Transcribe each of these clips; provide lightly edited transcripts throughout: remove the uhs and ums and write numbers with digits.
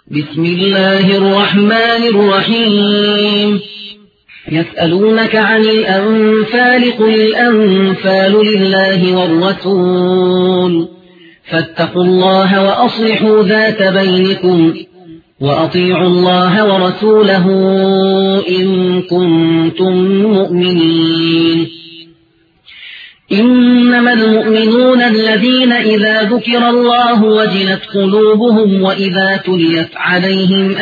بسم الله الرحمن الرحيم. يسألونك عن الأنفال قل الأنفال لله والرسول فاتقوا الله وأصلحوا ذات بينكم وأطيعوا الله ورسوله إن كنتم مؤمنين. إنما المؤمنون الذين إذا ذكر الله وجلت قلوبهم وإذا تليت عليهم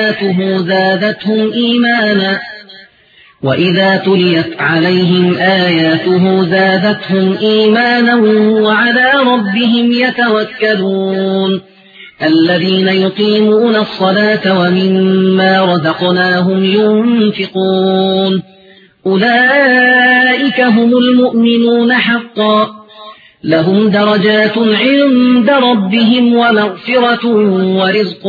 آياته زادتهم إيمانا وعلى ربهم يتوكلون. الذين يقيمون الصلاة ومما رزقناهم ينفقون أولئك هم المؤمنون حقا لهم درجات عند ربهم ومغفرة ورزق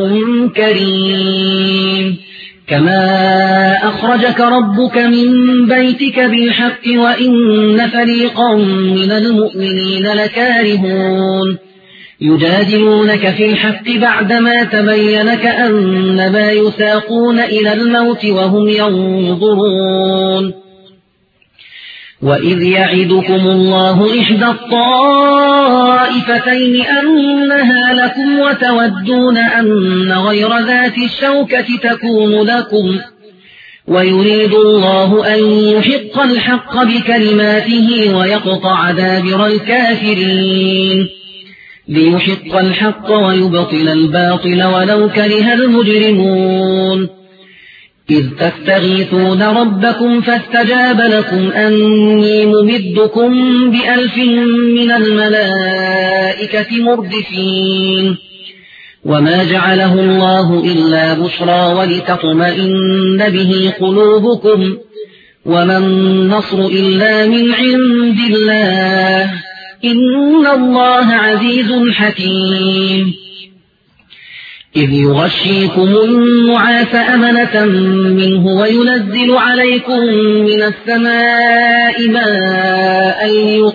كريم. كما أخرجك ربك من بيتك بالحق وإن فريقا من المؤمنين لكارهون يجادلونك في الحق بعدما تبين كأنما يساقون إلى الموت وهم ينظرون. وإذ يعدكم الله إحدى الطائفتين أنها لكم وتودون أن غير ذات الشوكة تكون لكم ويريد الله أن يحق الحق بكلماته ويقطع دابر الكافرين ليحق الحق ويبطل الباطل ولو كره المجرمون. إذ تستغيثون ربكم فاستجاب لكم أني ممدكم ب1000 من الملائكة مردفين. وما جعله الله إلا بشرى ولتطمئن به قلوبكم وما النصر إلا من عند الله إن الله عزيز حكيم. إذ يغشيكم النعاس أمنة منه وينزل عليكم من السماء ماء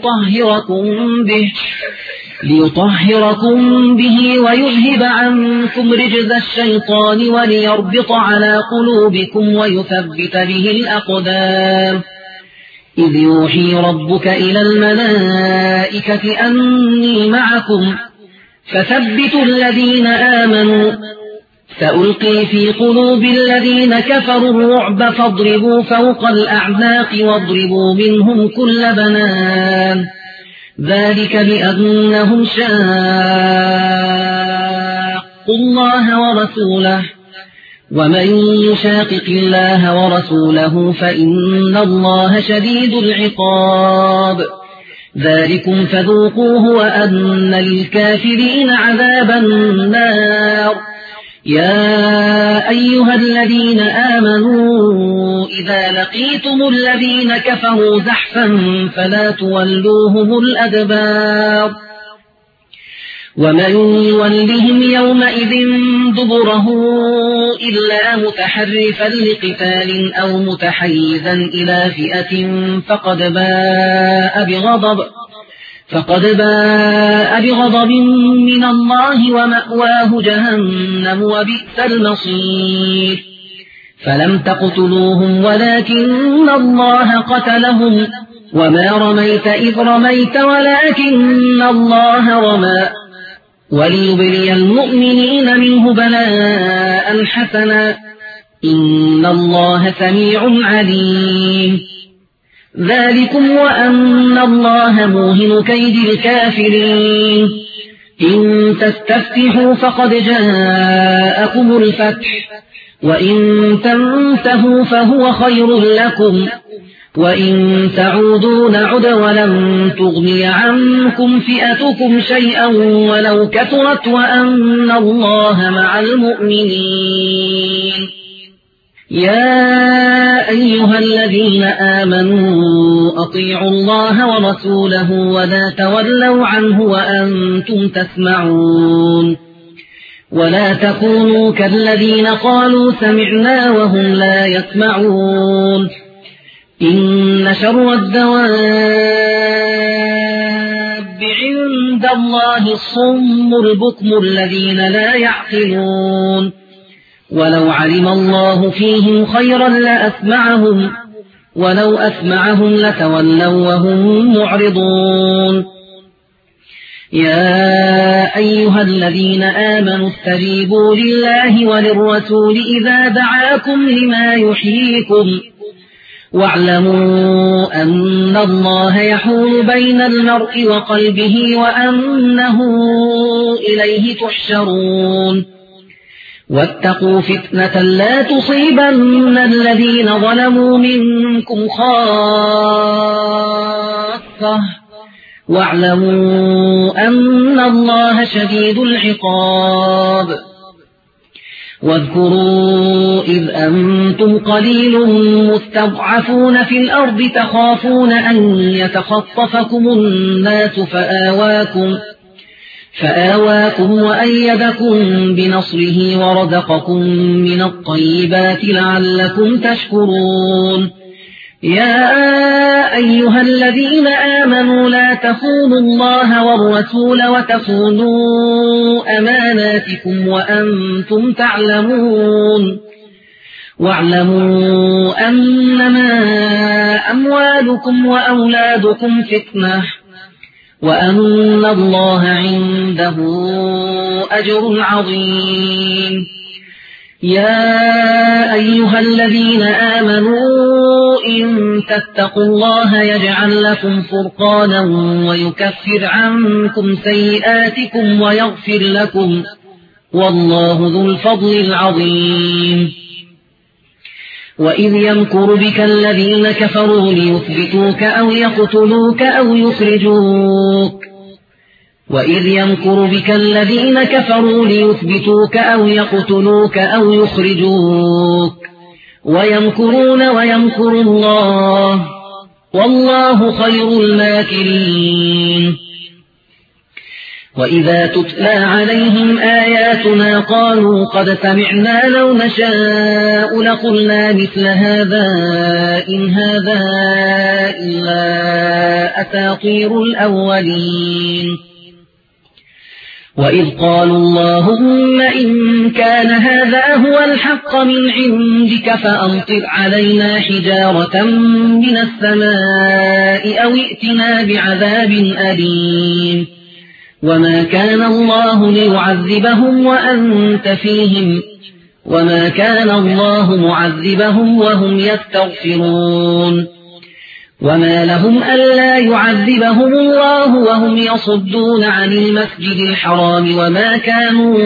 ليطهركم به ويذهب عنكم رجز الشيطان وليربط على قلوبكم ويثبت به الأقدام. إذ يوحي ربك إلى الملائكة أني معكم فثبتوا الذين آمنوا سألقي في قلوب الذين كفروا الرعب فاضربوا فوق الأعناق واضربوا منهم كل بنان ذلك بأنهم شاقوا الله ورسوله ومن يشاقق الله ورسوله فإن الله شديد العقاب. ذلكم فذوقوه وأن للكافرين عذاب النار. يا أيها الذين آمنوا إذا لقيتم الذين كفروا زحفا فلا تولوهم الأدبار ومن يولهم يومئذ دبره إلا متحرفا لقتال أو متحيزا إلى فئة فقد باء بغضب من الله ومأواه جهنم وبئس المصير. فلم تقتلوهم ولكن الله قتلهم وما رميت إذ رميت ولكن الله رمى وليبلي المؤمنين منه بلاء حسنا إن الله سميع عليم. ذلكم وأن الله موهن كيد الكافرين. إن تستفتحوا فقد جاءكم الفتح وإن تنتهوا فهو خير لكم وإن تعودوا نعد ولن تغني عنكم فئتكم شيئا ولو كثرت وأن الله مع المؤمنين. يا أيها الذين آمنوا أطيعوا الله ورسوله ولا تولوا عنه وأنتم تسمعون. ولا تكونوا كالذين قالوا سمعنا وهم لا يسمعون. إن شر الدواب عند الله الصم البكم الذين لا يعقلون. ولو علم الله فيهم خيرا لأسمعهم ولو أسمعهم لتولوا وهم معرضون يا أيها الذين آمنوا استجيبوا لله وللرسول إذا دعاكم لما يحييكم واعلموا أن الله يحول بين المرء وقلبه وأنه إليه تحشرون واتقوا فتنة لا تصيبن الذين ظلموا منكم خاصة واعلموا أن الله شديد العقاب واذكروا إذ أنتم قليل مستضعفون في الأرض تخافون أن يتخطفكم الناس فآواكم وأيدكم بنصره ورزقكم من الطيبات لعلكم تشكرون يا أيها الذين آمنوا لا تخونوا الله والرسول وتخونوا أماناتكم وأنتم تعلمون واعلموا أنما أموالكم وأولادكم فتنة وأن الله عنده أجر عظيم يا أيها الذين آمنوا إن تتقوا الله يجعل لكم فرقانا ويكفر عنكم سيئاتكم ويغفر لكم والله ذو الفضل العظيم وإذ يمكر بك الذين كفروا ليثبتوك أو يقتلوك أو يخرجوك وإذ يمكر بك الذين كفروا ليثبتوك أو يقتلوك أو يخرجوك ويمكرون ويمكر الله والله خير الماكرين وإذا تتلى عليهم آياتنا قالوا قد سمعنا لو نشاء لقلنا مثل هذا إن هذا إلا أساطير الأولين وإذ قالوا اللهم إن كان هذا هو الحق من عندك فأمطر علينا حجارة من السماء أو ائتنا بعذاب أليم وما كان الله ليعذبهم وأنت فيهم وما كان الله معذبهم وهم يستغفرون وما لهم ألا يعذبهم الله وهم يصدون عن المسجد الحرام وما كانوا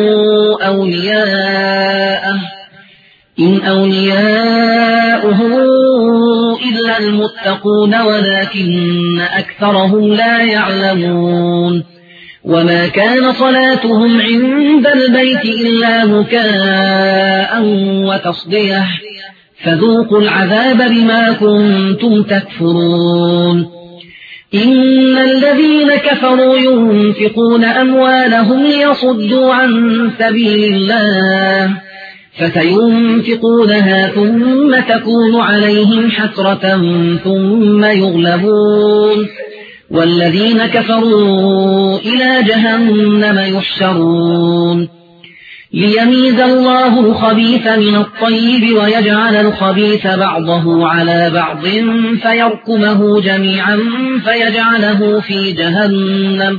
أولياءه إن أولياؤه إلا المتقون ولكن أكثرهم لا يعلمون وما كان صلاتهم عند البيت إلا مكاء وتصديه فذوقوا العذاب بما كنتم تكفرون إن الذين كفروا ينفقون أموالهم ليصدوا عن سبيل الله فسينفقونها ثم تكون عليهم حسرة ثم يغلبون والذين كفروا إلى جهنم يحشرون ليميز الله الخبيث من الطيب ويجعل الخبيث بعضه على بعض فيركمه جميعا فيجعله في جهنم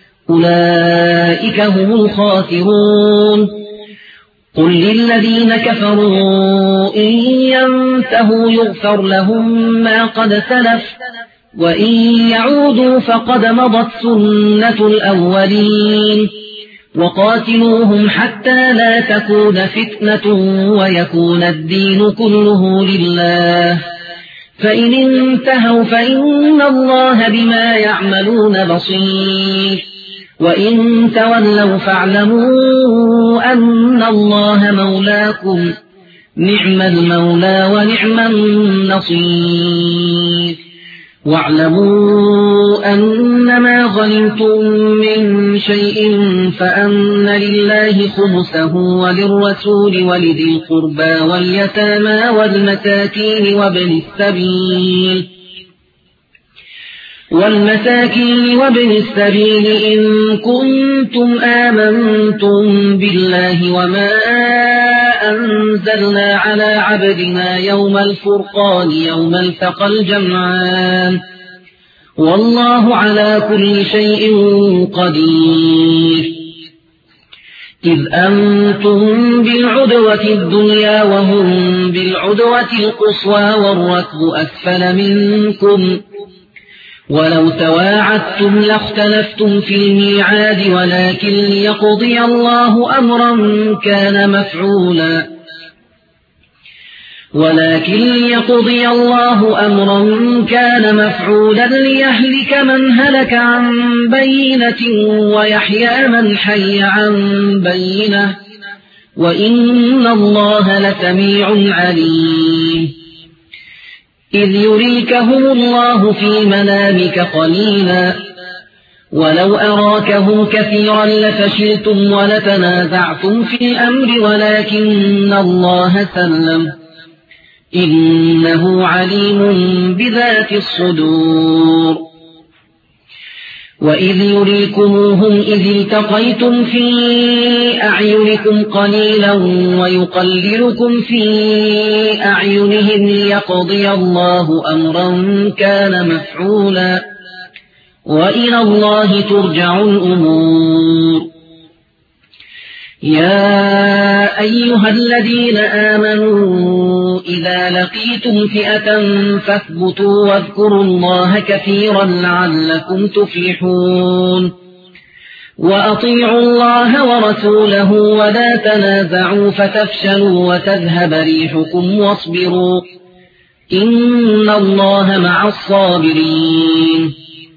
أولئك هم الخاسرون قل للذين كفروا إن ينتهوا يغفر لهم ما قد سلف وإن يعودوا فقد مضت سنة الأولين وقاتلوهم حتى لا تكون فتنة ويكون الدين كله لله فإن انتهوا فإن الله بما يعملون بصير وإن تولوا فاعلموا أن الله مولاكم نعم المولى ونعم النصير واعلموا أنما غنمتم من شيء فأن لله خمسه وللرسول ولذي القربى واليتامى والمساكين وابن السبيل إن كنتم آمنتم بالله وما أنزلنا على عبدنا يوم الفرقان يوم التقى الجمعان والله على كل شيء قدير إذ أنتم بالعدوة الدنيا وهم بالعدوة القصوى والركب أسفل منكم ولو تواعدتم لاختلفتم في الميعاد ولكن ليقضي الله أمرا كان مفعولا ليهلك من هلك عن بينة ويحيى من حي عن بينة وإن الله لسميع عليم إذ يريكهم الله في منامك قليلا ولو أراكهم كثيرا لفشلتم ولتنازعتم في الأمر ولكن الله سلم إنه عليم بذات الصدور وإذ يريكموهم إذ التقيتم في أعينكم قليلا ويقللكم في أعينهم ليقضي الله أمرا كان مفعولا وإلى الله ترجع الأمور يا أيها الذين آمنوا إذا لقيتم فئة فاثبتوا واذكروا الله كثيرا لعلكم تفلحون وأطيعوا الله ورسوله ولا تنازعوا فتفشلوا وتذهب ريحكم واصبروا إن الله مع الصابرين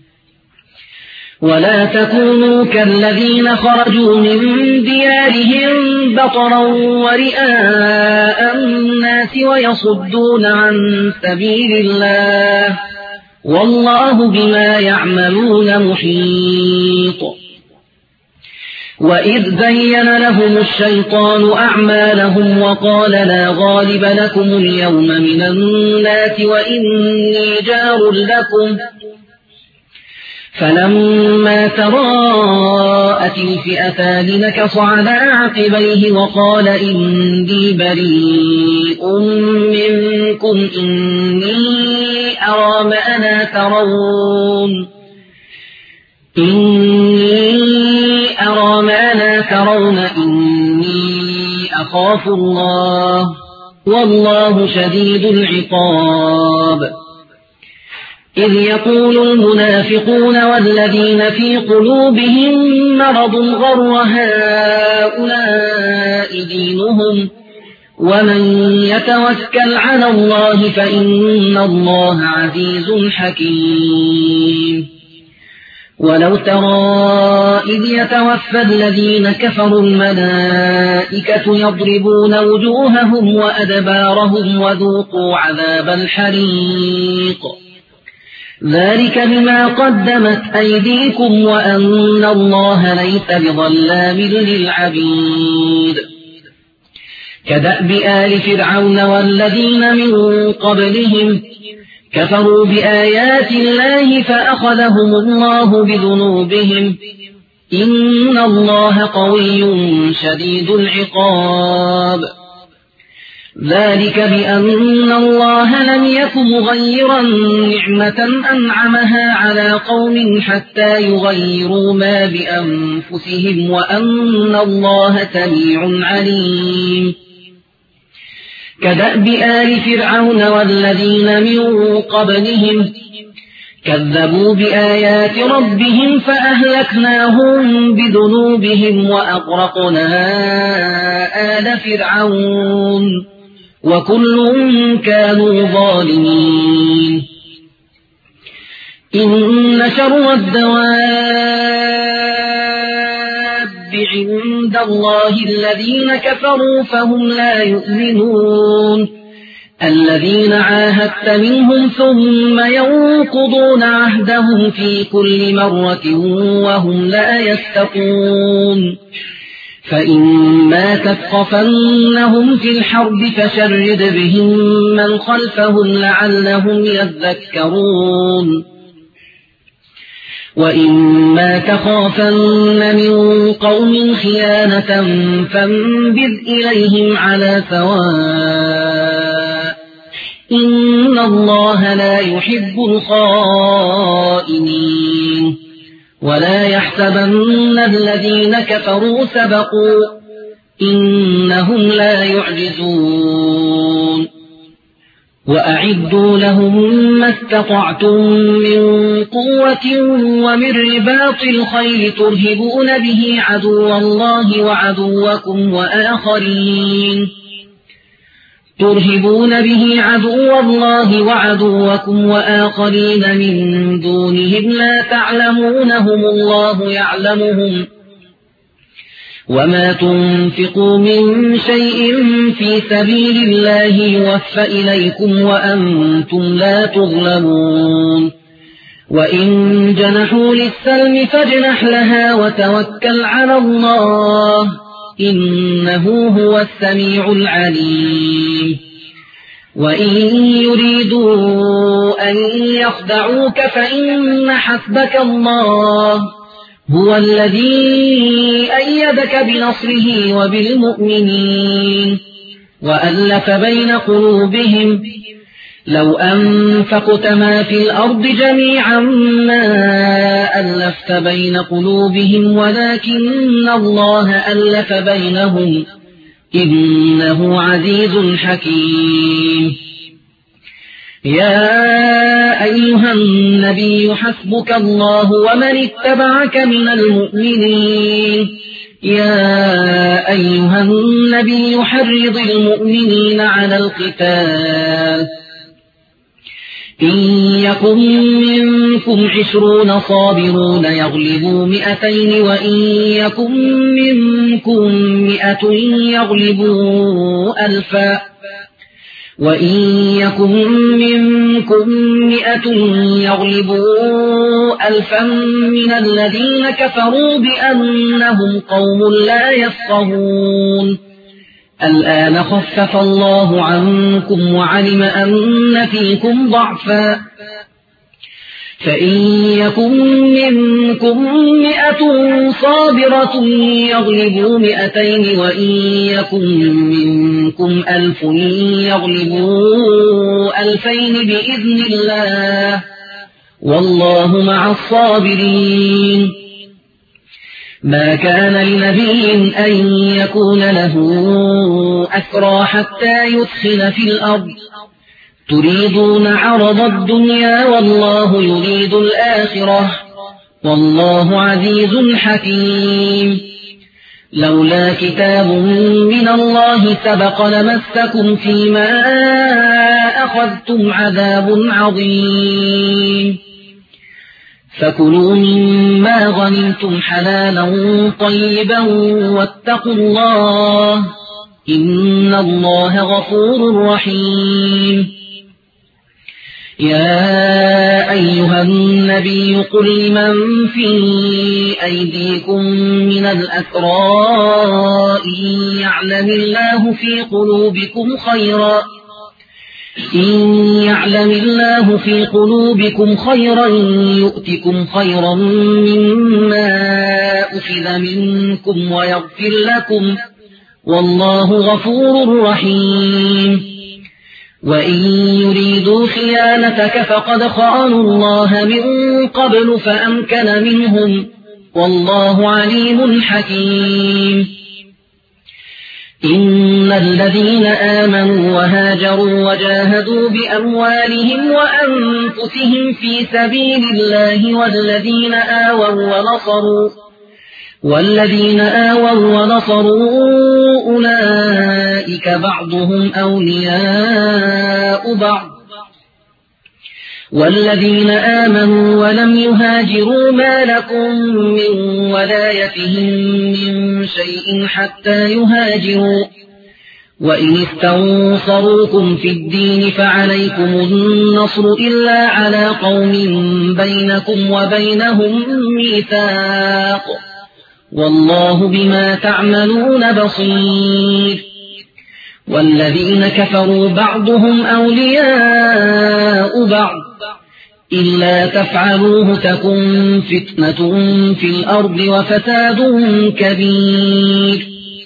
ولا تكونوا كالذين خرجوا من ديارهم بطرا ورئاء الناس ويصدون عن سبيل الله والله بما يعملون محيط وإذ زين لهم الشيطان أعمالهم وقال لا غالب لكم اليوم من الناس وإني جار لكم فلما تراءت الفئتان نكص على عقبيه وقال إني بريء منكم إني أرى ما لا ترون إني أخاف الله والله شديد العقاب إذ يقول المنافقون والذين في قلوبهم مرض غر هؤلاء دينهم ومن يتوكل على الله فإن الله عزيز حكيم ولو ترى إذ يتوفى الذين كفروا الملائكة يضربون وجوههم وأدبارهم وذوقوا عذاب الحريق ذلك بما قدمت أيديكم وأن الله ليس بظلام للعبيد كدأب آل فرعون والذين من قبلهم كفروا بآيات الله فأخذهم الله بذنوبهم إن الله قوي شديد العقاب ذلك بأن الله لم يك مغيرا نعمة أنعمها على قوم حتى يغيروا ما بأنفسهم وأن الله سميع عليم كدأب آل فرعون والذين من قبلهم كذبوا بآيات ربهم فأهلكناهم بذنوبهم وأغرقنا آل فرعون وكل كانوا ظالمين إن شر الدواب عند الله الذين كفروا فهم لا يؤمنون الذين عاهدت منهم ثم ينقضون عهدهم في كل مرة وهم لا يتقون فإما تثقفنهم في الحرب فشرد بهم من خلفهم لعلهم يذكرون وإما تخافن من قوم خيانة فانبذ إليهم على سواء إن الله لا يحب الخائنين ولا يحسبن الذين كفروا سبقوا إنهم لا يعجزون وأعدوا لهم ما استطعتم من قوة ومن رباط الخيل ترهبون به عدو الله وعدوكم وآخرين من دونهم لا تعلمونهم الله يعلمهم وما تنفقوا من شيء في سبيل الله يوفى إليكم وأنتم لا تظلمون وإن جنحوا للسلم فاجنح لها وتوكل على الله إنه هو السميع العليم وإن يريدوا أن يخدعوك فإن حسبك الله هو الذي أيدك بنصره وبالمؤمنين وألف بين قلوبهم لو أنفقت ما في الأرض جميعا ما ألفت بين قلوبهم ولكن الله ألف بينهم إنه عزيز حكيم يا أيها النبي حسبك الله ومن اتبعك من المؤمنين يا أيها النبي حرض المؤمنين على القتال إن يكن منكم 20 صابرون يغلبوا 200 وإن يكن منكم 100 يغلبوا 1000 وإن يكن منكم 100 يغلبوا 1000 من الذين كفروا بأنهم قوم لا يفقهون الآن خفف الله عنكم وعلم أن فيكم ضعفا فإن يكن منكم 100 صابرة يغلبوا 200 وإن يكن منكم 1000 يغلبوا 2000 بإذن الله والله مع الصابرين ما كان لنبي أن يكون له أسرى حتى يدخل في الأرض تريدون عرض الدنيا والله يريد الآخرة والله عزيز حكيم لولا كتاب من الله سبق لمسكم فيما أخذتم عذاب عظيم فكلوا مما غنمتم حلالا طيبا واتقوا الله إن الله غفور رحيم يا أيها النبي قل لمن في أيديكم من الأسرى إن يعلم الله في قلوبكم خيرا يؤتكم خيرا مما أخذ منكم ويغفر لكم والله غفور رحيم وإن يريدوا خيانتك فقد خانوا الله من قبل فأمكن منهم والله عليم حكيم إن الذين آمنوا وهاجروا وجاهدوا بأموالهم وأنفسهم في سبيل الله والذين آووا ونصروا أولئك بعضهم أولياء بعض والذين آمنوا ولم يهاجروا ما لكم من ولايتهم من شيء حتى يهاجروا وإن استنصروكم في الدين فعليكم النصر إلا على قوم بينكم وبينهم ميثاق والله بما تعملون بصير والذين كفروا بعضهم أولياء بعض إلا تفعلوه تكن فتنة في الأرض وفساد كبير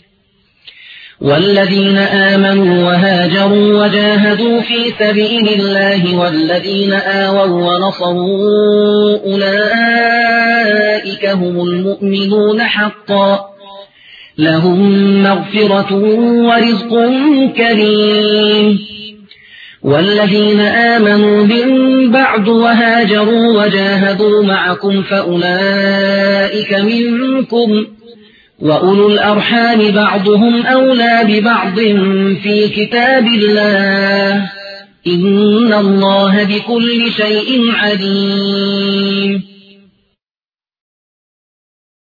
والذين آمنوا وهاجروا وجاهدوا في سبيل الله والذين آووا ونصروا أولئك هم المؤمنون حقا لهم مغفرة ورزق كريم والذين آمنوا من بعد وهاجروا وجاهدوا معكم فأولئك منكم وأولو الأرحام بعضهم أولى ببعض في كتاب الله إن الله بكل شيء عليم